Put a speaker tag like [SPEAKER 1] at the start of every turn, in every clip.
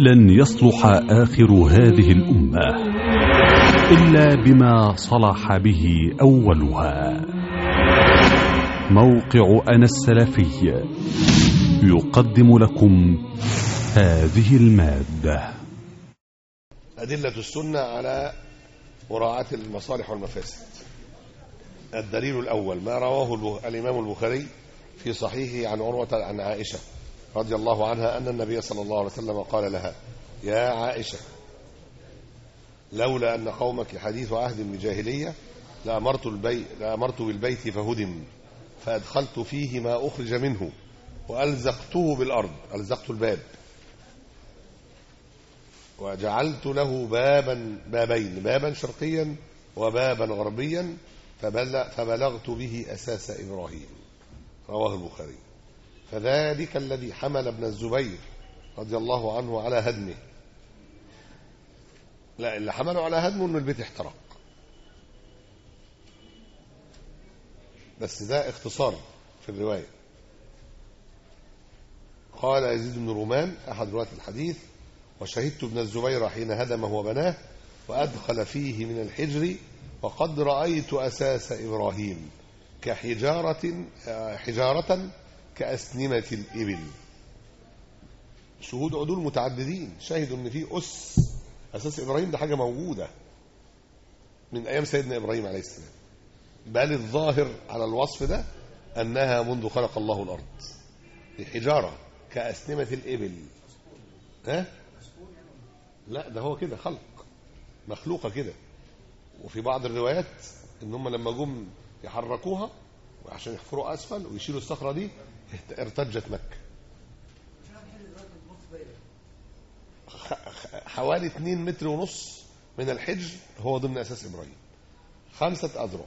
[SPEAKER 1] لن يصلح آخر هذه الأمة إلا بما صلح به أولها. موقع أنا السلفي يقدم لكم هذه المادة.
[SPEAKER 2] أدلة السنة على مراعاة المصالح والمفاسد. الدليل الأول ما رواه الإمام البخاري في صحيحه عن عروة عن عائشة رضي الله عنها أن النبي صلى الله عليه وسلم قال لها: يا عائشة، لولا أن قومك حديث عهد بجاهلية لأمرت بالبيت فهدم فأدخلت فيه ما أخرج منه وألزقته بالأرض، ألزقت الباب، وجعلت له بابين، بابا شرقيا وبابا غربيا، فبلغت به أساس إبراهيم. رواه البخاري. فذلك الذي حمل ابن الزبير رضي الله عنه على هدمه، لا، اللي حمله على هدمه انه البيت احترق، بس ده اختصار في الرواية. قال يزيد بن رومان أحد رواة الحديث: وشهدت ابن الزبير حين هدمه وبناه وأدخل فيه من الحجر وقد رأيت أساس إبراهيم حجارة كأسنمة الإبل. شهود عدول متعددين شهدوا ان في أساس إبراهيم، ده حاجة موجودة من أيام سيدنا إبراهيم عليه السلام، بل الظاهر على الوصف ده أنها منذ خلق الله الأرض. حجارة كأسنمة الإبل. لا، ده هو كده خلق، مخلوقة كده. وفي بعض الروايات ان هم لما جم يحركوها عشان يحفروا أسفل ويشيلوا الصخرة دي ارتجت مكة. حوالي 2 متر ونص من الحجر هو ضمن أساس إبراهيم. 5 أذرع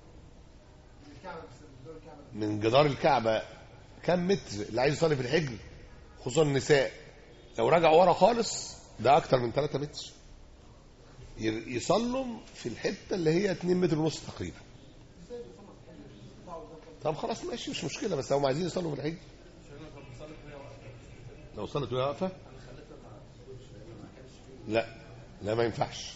[SPEAKER 2] من جدار الكعبة. كم متر اللي عايز يصلي في الحجر، خصوصا النساء، لو رجعوا ورا خالص ده أكتر من 3 متر يصلوا في الحتة اللي هي 2 متر ونص تقريبا. طب خلاص ماشي، مش مشكلة، بس هم عايزين يصلوا في الحجر. لو صلت وهي واقفة لا ما ينفعش.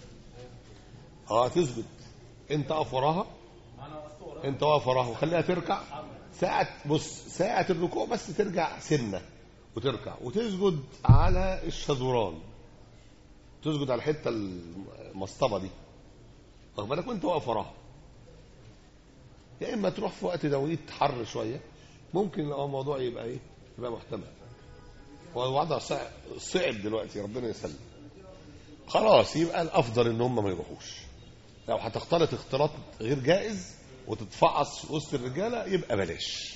[SPEAKER 2] تسجد، انت واقف وراها، انت واقف وراها وخليها تركع ساعة الركوع بس ترجع سنة وتركع وتسجد على الشذوران، تسجد على الحتة المصطبة دي، واخد بالك، وانت واقف وراها. يا اما تروح في وقت دويت حر شوية، ممكن الموضوع يبقى محتمل. والوضع صعب دلوقتي، ربنا يسلم. خلاص يبقى الافضل ان هم ما يروحوش. لو هتختلط اختلاط غير جائز وتتفعص وسط الرجاله يبقى بلاش.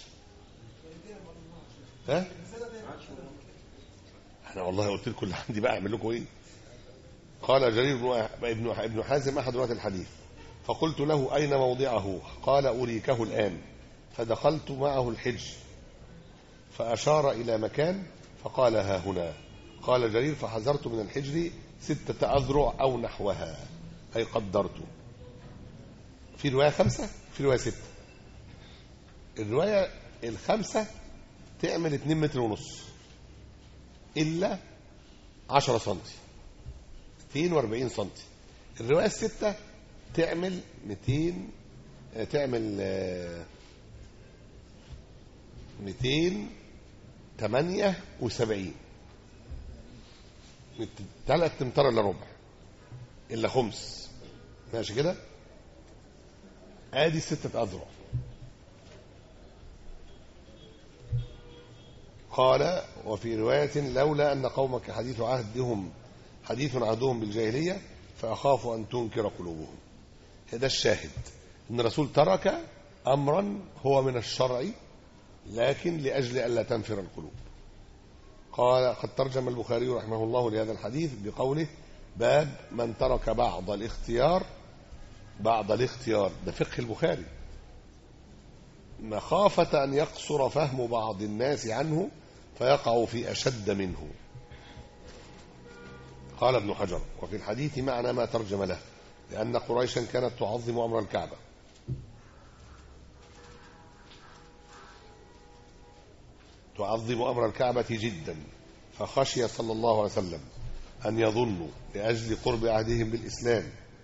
[SPEAKER 2] انا والله قلت لكم اللي عندي بقى اعمل لكم ايه. قال جرير ابن حازم احد رواة الحديث: فقلت له: اين موضعه؟ قال: اريكه الان. فدخلت معه الحجر فاشار الى مكان فقال: ها هنا. قال جرير: فحذرت من الحجر 6 أذرع أو نحوها، أي قدرت. في رواية 5، في رواية 6. الرواية 5 تعمل 2 متر ونص إلا 10 سنتي، 240 سنتي. الرواية 6 تعمل 278، 3 امتار الا ربع الا خمس، ماشي كده. ادي 6 أذرع. قال: وفي رواية: لولا أن قومك حديث عهدهم بالجاهلية فأخاف أن تنكر قلوبهم. هذا الشاهد أن الرسول ترك أمرا هو من الشرع، لكن لأجل ألا تنفر القلوب. قال: قد ترجم البخاري رحمه الله لهذا الحديث بقوله: باب من ترك بعض الاختيار. ده فقه البخاري، مخافة أن يقصر فهم بعض الناس عنه فيقع في أشد منه. قال ابن حجر: وفي الحديث معنى ما ترجم له، لأن قريشا كانت تعظم أمر الكعبة، تعظم أمر الكعبة جدا، فخشي صلى الله عليه وسلم أن يظنوا لأجل قرب عهدهم بالإسلام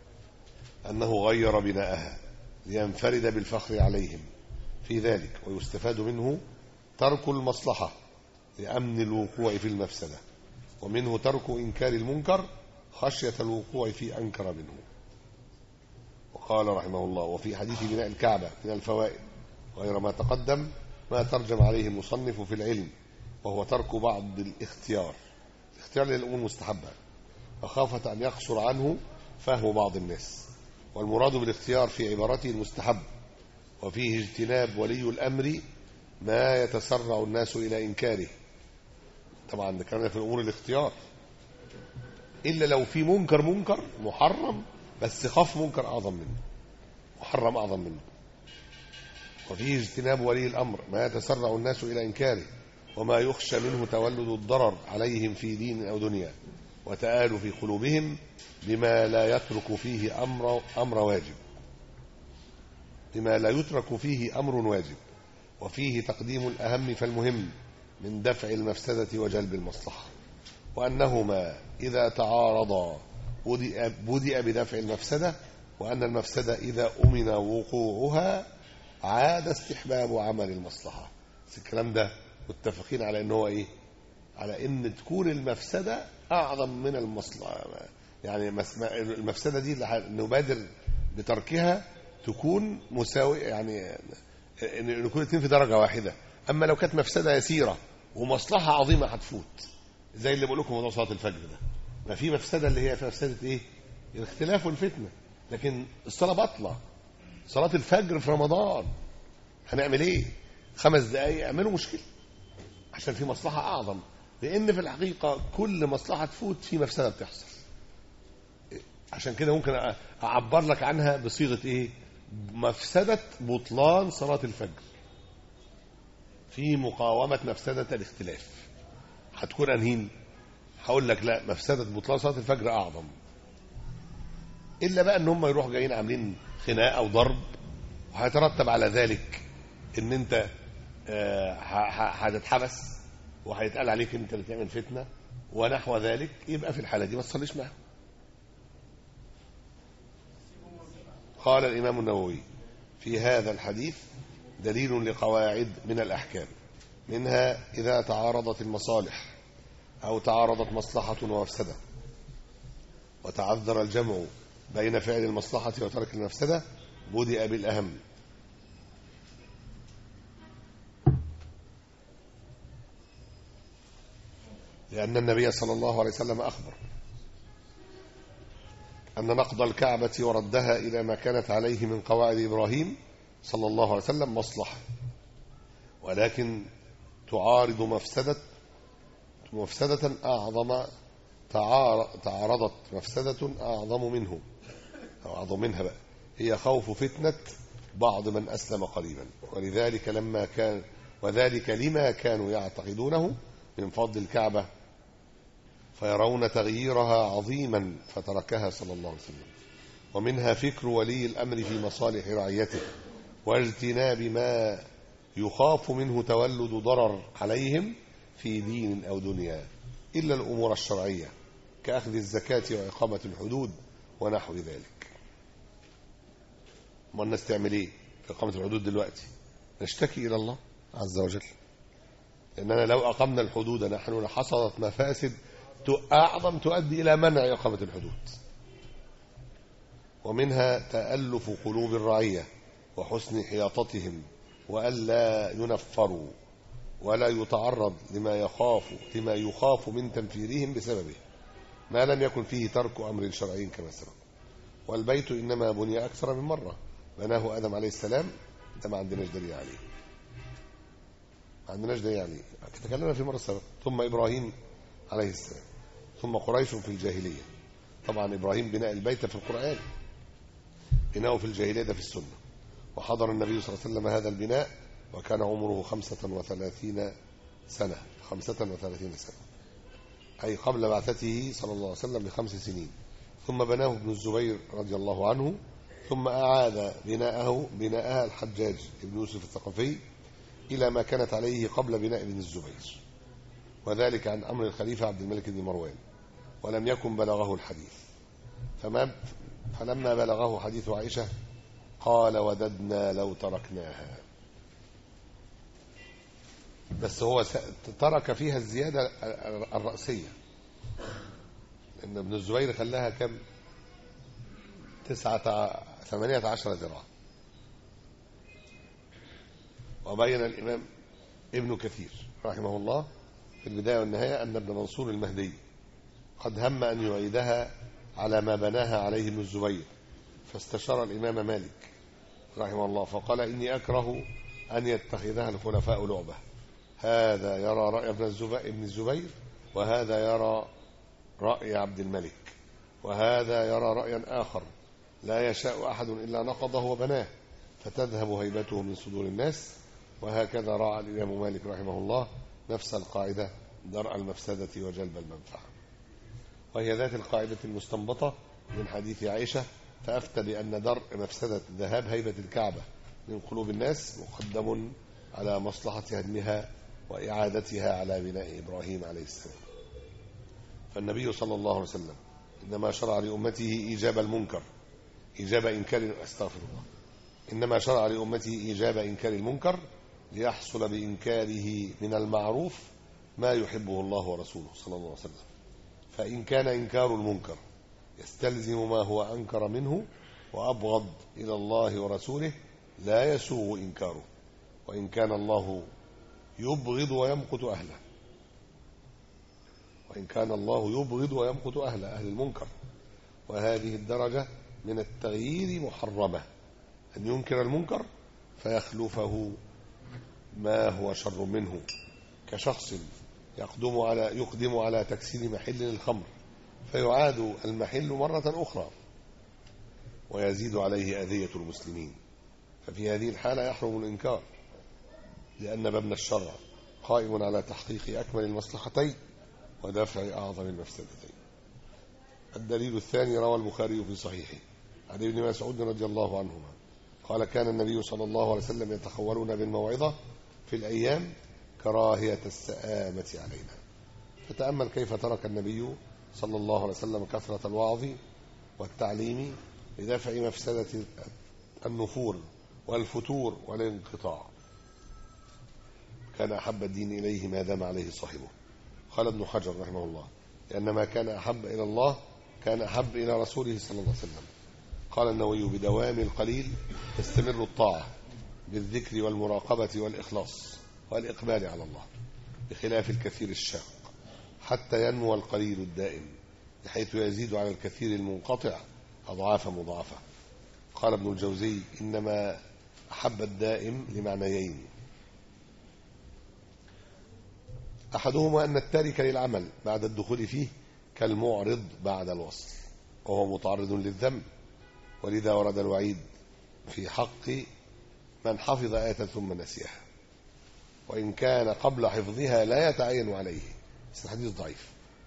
[SPEAKER 2] أنه غير بناءها لينفرد بالفخر عليهم في ذلك، ويستفاد منه ترك المصلحة لأمن الوقوع في المفسدة، ومنه ترك إنكار المنكر خشية الوقوع في أنكر منه. وقال رحمه الله: وفي حديث بناء الكعبة من الفوائد غير ما تقدم ما ترجم عليه المصنف في العلم، وهو ترك بعض الاختيار للأمور المستحبة فخافة أن يقصر عنه فهم بعض الناس، والمراد بالاختيار في عبارته المستحب، وفيه اجتناب ولي الأمر ما يتسرع الناس إلى إنكاره. طبعا ذكرنا في الأمور الاختيار، إلا لو في منكر محرم بس خاف منكر أعظم منه، محرم أعظم منه. وفيه اجتناب ولي الأمر ما يتسرع الناس إلى إنكاره، وما يخشى منه تولد الضرر عليهم في دين أو دنيا، وتآل في قلوبهم بما لا يترك فيه أمر واجب، بما لا يترك فيه أمر واجب. وفيه تقديم الأهم فالمهم من دفع المفسدة وجلب المصلحة، وأنهما إذا تعارضا بدأ بدفع المفسدة، وأن المفسدة إذا أمن وقوعها عاد استحباب عمل المصلحة. الكلام ده متفقين على أنه إيه؟ على أن تكون المفسدة أعظم من المصلحة، يعني المفسدة دي اللي نبادر بتركها تكون مساوي، يعني أن يكون الاثنين في درجة واحدة. أما لو كانت مفسدة يسيرة ومصلحة عظيمة هتفوت، زي اللي بقول لكم موضوع صلاة الفجر ده، ما في مفسدة اللي هي في مفسدة إيه؟ الاختلاف والفتنة، لكن الصلاة بطلة. صلاة الفجر في رمضان هنعمل إيه؟ 5 دقايق اعملوا مشكلة عشان في مصلحة أعظم، لأن في الحقيقة كل مصلحة تفوت في مفسدة بتحصل. عشان كده ممكن أعبر لك عنها بصيغة إيه؟ مفسدة بطلان صلاة الفجر في مقاومة مفسدة الاختلاف. هتكون أنهين؟ هقول لك لا، مفسدة بطلان صلاة الفجر أعظم، إلا بقى أن هم يروحوا جايين عاملين خناقة أو ضرب، وهيترتب على ذلك أن أنت هتتحبس وهيتقال عليك أنت اللي تعمل فتنة ونحو ذلك. يبقى في الحالة دي ما تصليش معهم. قال الإمام النووي: في هذا الحديث دليل لقواعد من الأحكام، منها إذا تعارضت المصالح أو تعارضت مصلحة ومفسدة وتعذر الجمع بين فعل المصلحة وترك المفسدة بدأ بالأهم، لأن النبي صلى الله عليه وسلم أخبر أن نقض الكعبة وردها إلى ما كانت عليه من قواعد إبراهيم صلى الله عليه وسلم مصلحة، ولكن تعارض مفسدة أعظم، تعارضت مفسدة أعظم منه أو أعظم منها بقى، هي خوف فتنة بعض من أسلم قريبا، وذلك لما كانوا يعتقدونه من فضل الكعبة فيرون تغييرها عظيما فتركها صلى الله عليه وسلم. ومنها فكر ولي الأمر في مصالح رعيته واجتناب ما يخاف منه تولد ضرر عليهم في دين أو دنيا، إلا الأمور الشرعية كأخذ الزكاة وإقامة الحدود ونحو ذلك. ما الناس تعمل إيه في إقامة الحدود دلوقتي؟ نشتكي إلى الله عز وجل، لأننا لو أقمنا الحدود نحن لحصلت مفاسد أعظم تؤدي إلى منع إقامة الحدود. ومنها تألف قلوب الرعية وحسن حياطتهم وألا ينفروا ولا يتعرض لما يخاف من تنفيرهم بسببه، ما لم يكن فيه ترك أمر شرعي كما سبق. والبيت إنما بني أكثر من مرة، بناه آدم عليه السلام، ده ما عندناش دليل عليه، ما عندناش دليل عليه، تكلمنا في مرة سبق. ثم إبراهيم عليه السلام، ثم قريش في الجاهلية. طبعا إبراهيم بناء البيت في القرآن، بناءه في الجاهلية ده في السنة. وحضر النبي صلى الله عليه وسلم هذا البناء وكان عمره 35 سنة، 35 سنة، أي قبل بعثته صلى الله عليه وسلم ب5 سنين. ثم بناه ابن الزبير رضي الله عنه، ثم أعاد بناءها الحجاج ابن يوسف الثقفي إلى ما كانت عليه قبل بناء ابن الزبير. وذلك عن أمر الخليفة عبد الملك بن مروان، ولم يكن بلغه الحديث. فلما بلغه حديث عائشة قال وددنا لو تركناها، بس هو ترك فيها الزيادة الرأسية، لأن ابن الزبير خلاها كم 18 ذراع. وبين الإمام ابن كثير رحمه الله في البداية والنهاية أن ابن منصور المهدي قد هم أن يعيدها على ما بناها عليه ابن الزبير، فاستشار الإمام مالك رحمه الله فقال إني أكره أن يتخذها الخلفاء لعبة. هذا يرى رأي ابن الزبير، وهذا يرى رأي عبد الملك، وهذا يرى رأيا آخر لا يشاء أحد إلا نقضه وبناه فتذهب هيبته من صدور الناس. وهكذا راعى الإمام مالك رحمه الله نفس القاعدة درء المفسدة وجلب المنفعة، وهي ذات القاعدة المستنبطة من حديث عائشة، فأفتى بأن درء مفسدة ذهاب هيبة الكعبة من قلوب الناس مقدم على مصلحة هدمها وإعادتها على بناء إبراهيم عليه السلام. فالنبي صلى الله عليه وسلم إنما شرع لأمته إيجاب المنكر، إيجاب إنكار، أستغفر الله، إنما شرع لأمته إيجاب إنكار المنكر ليحصل بإنكاره من المعروف ما يحبه الله ورسوله صلى الله عليه وسلم. فإن كان إنكار المنكر يستلزم ما هو أنكر منه وأبغض إلى الله ورسوله لا يسوغ إنكاره، وإن كان الله يبغض ويمقت أهله، وإن كان الله يبغض ويمقت أهل المنكر. وهذه الدرجة من التغيير محرمة، أن ينكر المنكر فيخلفه ما هو شر منه، كشخص يقدم على تكسير محل للخمر فيعاد المحل مرة أخرى ويزيد عليه أذية المسلمين، ففي هذه الحالة يحرم الإنكار، لأن مبنى الشرع قائم على تحقيق أكمل المصلحتين ودفع أعظم المفسدتين. الدليل الثاني روى البخاري في صحيحه عن ابن مسعود رضي الله عنهما قال كان النبي صلى الله عليه وسلم يتخولون بالموعظة في الأيام كراهية السآمة علينا. فتأمل كيف ترك النبي صلى الله عليه وسلم كثرة الوعظ والتعليم لدفع مفسدة النفور والفتور والانقطاع. كان أحب الدين إليه ما دام عليه صاحبه. قال ابن حجر رحمه الله لأن ما كان أحب إلى الله كان أحب إلى رسوله صلى الله عليه وسلم. قال النووي بدوام القليل تستمر الطاعة بالذكر والمراقبة والإخلاص والإقبال على الله، بخلاف الكثير الشاق حتى ينمو القليل الدائم بحيث يزيد على الكثير المنقطع أضعاف مضاعفة. قال ابن الجوزي إنما أحب الدائم لمعنيين: أحدهما أن التارك للعمل بعد الدخول فيه كالمعرض بعد الوصل، وهو متعرض للذنب، ولذا ورد الوعيد في حق من حفظ آية ثم نسيها وإن كان قبل حفظها لا يتعين عليه، بس الحديث ضعيف.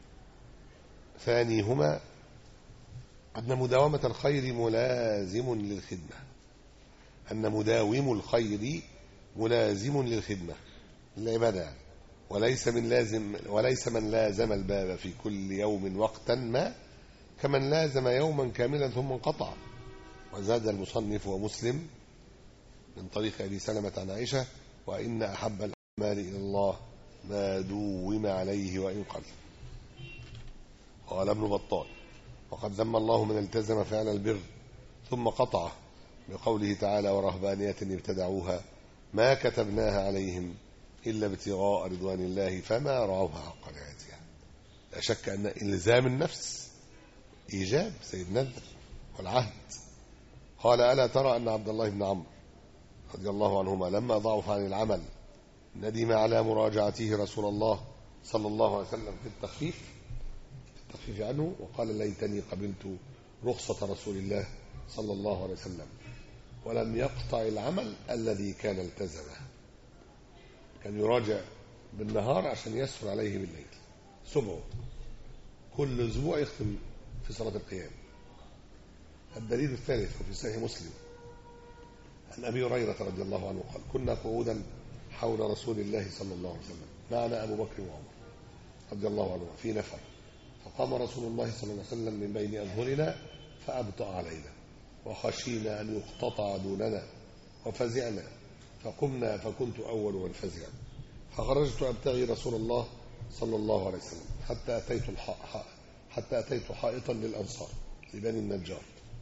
[SPEAKER 2] ثانيهما أن مداومة الخير ملازم للخدمة، أن مداوم الخير ملازم للخدمة للعبادة، وليس من لازم الباب في كل يوم وقتا ما كمن لازم يوما كاملا ثم انقطع. وزاد المصنف ومسلم من طريق أبي سلمة عن عائشة: وإن أحب الأعمال إلى الله ما دوم عليه وإن قل. قال ابن بطال: وقد ذم الله من التزم فعل البر ثم قطعه بقوله تعالى: ورهبانية ابتدعوها ما كتبناها عليهم إلا ابتغاء رضوان الله فما رعوها حق رعايتها. لا شك أن إلزام النفس إيجاب زي النذر والعهد. قال: ألا ترى أن عبد الله بن عمرو رضي الله عنهما لما ضعف عن العمل ندم على مراجعته رسول الله صلى الله عليه وسلم في التخفيف عنه، وقال: ليتني قبلت رخصة رسول الله صلى الله عليه وسلم ولم يقطع العمل الذي كان التزمه. كان يراجع بالنهار عشان يسهر عليه بالليل، سبعه كل أسبوع يختم في صلاة القيام. الدليل الثالث وفي صحيح مسلم عن أبي هريرة رضي الله عنه قال: كنا قعودا حول رسول الله صلى الله عليه وسلم معنا أبو بكر وعمر رضي الله عنه في نفر، فقام رسول الله صلى الله عليه وسلم من بين أظهرنا فأبطأ علينا، وخشينا أن يقتطع دوننا وفزعنا، فقمنا فكنت أول من فزع، فخرجت أبتغي رسول الله صلى الله عليه وسلم حتى أتيت حائطا للأنصار لبني النجار،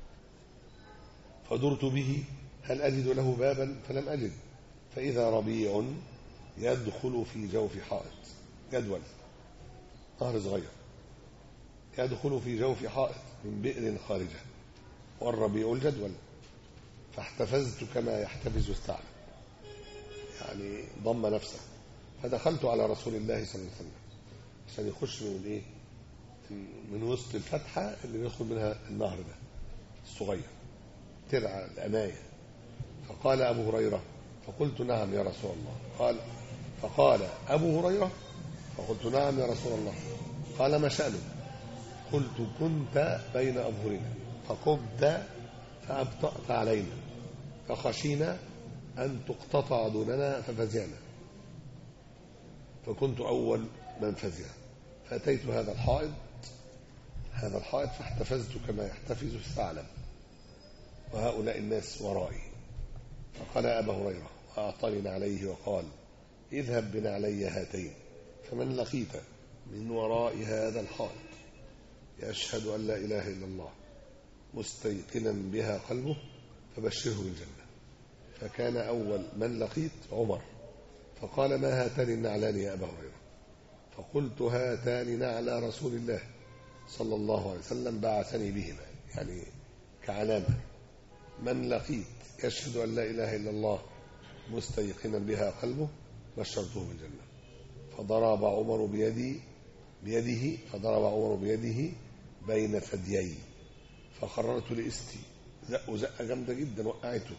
[SPEAKER 2] فدرت به هل أجد له بابا فلم أجد، فإذا ربيع يدخل في جوف حائط، جدول نهر صغير يدخل في جوف حائط من بئر خارجة، والربيع الجدول، فاحتفزت كما يحتفز الثعلب، يعني ضم نفسه، فدخلت على رسول الله صلى الله عليه وسلم عشان يخش من ايه، من وسط الفتحة اللي بيدخل منها النهر ده الصغير ترعى الأناية، فقال أبو هريرة، فقلت نعم يا رسول الله، فقال أبو هريرة، فقلت نعم يا رسول الله، قال ما شأنك؟ قلت كنت بين أظهرنا فقمت فأبطأت علينا، فخشينا أن تقتطع دوننا ففزعنا، فكنت أول من فزع، فأتيت هذا الحائط فاحتفزت كما يحتفز الثعلب، وهؤلاء الناس ورائي، فقال أبا هريرة وأعطاني عليه وقال اذهب بنعلي هاتين، فمن لقيت من وراء هذا الحائط يشهد أن لا إله إلا الله مستيقنا بها قلبه فبشره بالجنة. فكان أول من لقيت عمر، فقال ما هاتان النعلان يا أبا هريرة؟ فقلت هاتان نعلى رسول الله صلى الله عليه وسلم بعثني بهما، يعني كعلامة، من لقيت يشهد أن لا إله إلا الله مستيقنا بها قلبه بشرته بالجنة. فضرب عمر بيده بين ثديي، فقررت لإستي، زقة جامدة جدا وقعته،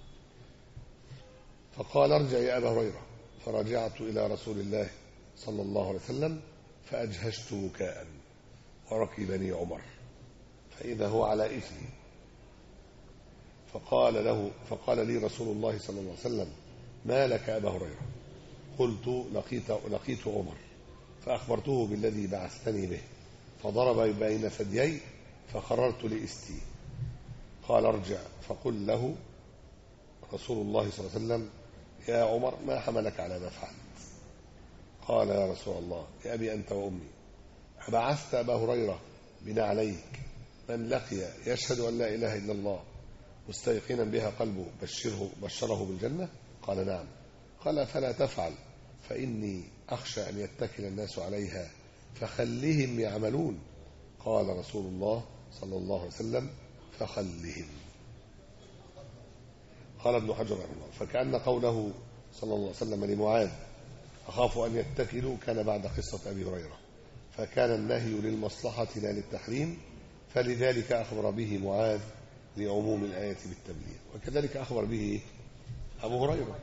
[SPEAKER 2] فقال ارجع يا أبا هريرة، فرجعت إلى رسول الله صلى الله عليه وسلم فأجهشت بكاء، وركبني عمر فإذا هو على إثمي، فقال لي رسول الله صلى الله عليه وسلم ما لك أبا هريرة؟ قلت لقيت عمر فأخبرته بالذي بعثتني به، فضرب بين ثديي فقررت لإستي، قال ارجع فقل له رسول الله صلى الله عليه وسلم يا عمر ما حملك على ما فعلت؟ قال يا رسول الله يا أبي أنت وأمي، أبعثت أبا هريرة بنعليك من لقي يشهد أن لا إله إلا الله مستيقنا بها قلبه بشره بالجنة؟ قال نعم. قال فلا تفعل فإني أخشى أن يتكل الناس عليها فخلهم يعملون. قال رسول الله صلى الله عليه وسلم فخلهم. قال ابن حجر رحمه الله فكأن قوله صلى الله عليه وسلم لمعاذ أخاف أن يتكلوا كان بعد قصة أبي هريرة، فكان النهي للمصلحة لا للتحريم، فلذلك أخبر به معاذ لعموم الآية بالتبليغ، وكذلك أخبر به أبو هريرة.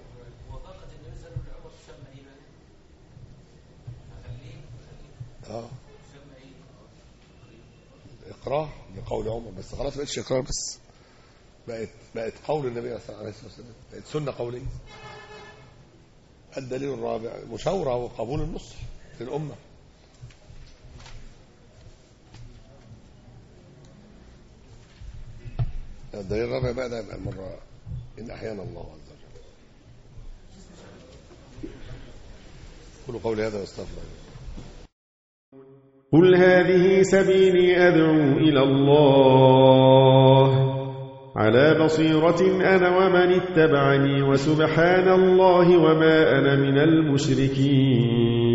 [SPEAKER 2] إقرار لقول عمر، بس خلاص ما بقتش إقرار، بس بقت قول النبي صلى الله عليه وسلم، بقت سنة قولية. الدليل الرابع مشاورة وقبول النصح للأمة. الدليل الرابع بقى ده يبقى المرة إن أحيانا الله عز وجل. قولوا قولي هذا واستغفر الله.
[SPEAKER 3] قل هذه سبيلي أدعو إلى الله على بصيرة أنا ومن اتبعني وسبحان الله وما أنا من المشركين.